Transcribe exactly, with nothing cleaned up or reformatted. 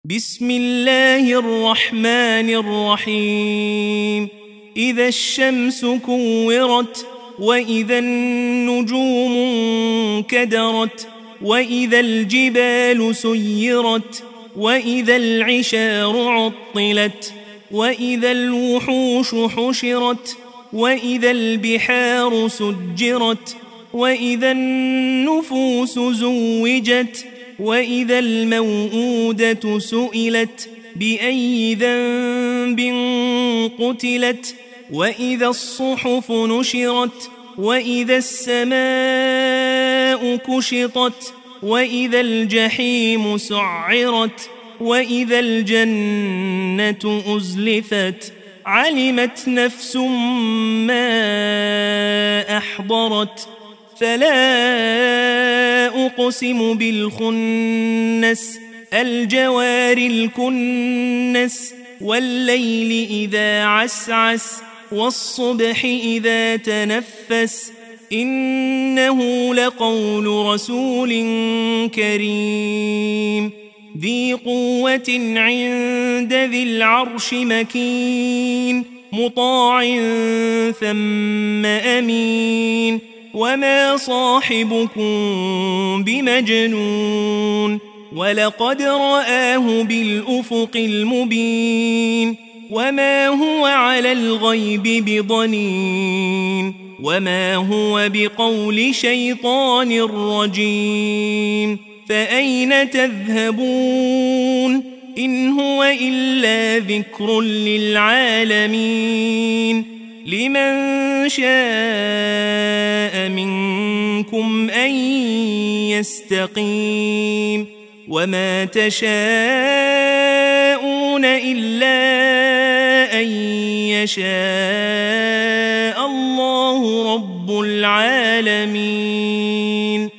بسم الله الرحمن الرحيم إذا الشمس كورت وإذا النجوم انكدرت وإذا الجبال سيرت وإذا العشار عطلت وإذا الوحوش حشرت وإذا البحار سجرت وإذا النفوس زوجت وإذا الموءودة سئلت بأي ذنب قتلت وإذا الصحف نشرت وإذا السماء كشطت وإذا الجحيم سعرت وإذا الجنة أزلفت علمت نفس ما أحضرت فلا أقسم بالخنس الجوار الكنس والليل إذا عسعس والصبح إذا تنفس إنه لقول رسول كريم ذي قوة عند ذي العرش مكين مطاع ثم أمين وما صاحبكم بمجنون ولقد رآه بالأفق المبين وما هو على الغيب بضنين وما هو بقول شيطان رجيم فأين تذهبون إن هو إلا ذكر للعالمين لمن شاء منكم أن يستقيم وما تشاءون إلا أن يشاء الله رب العالمين.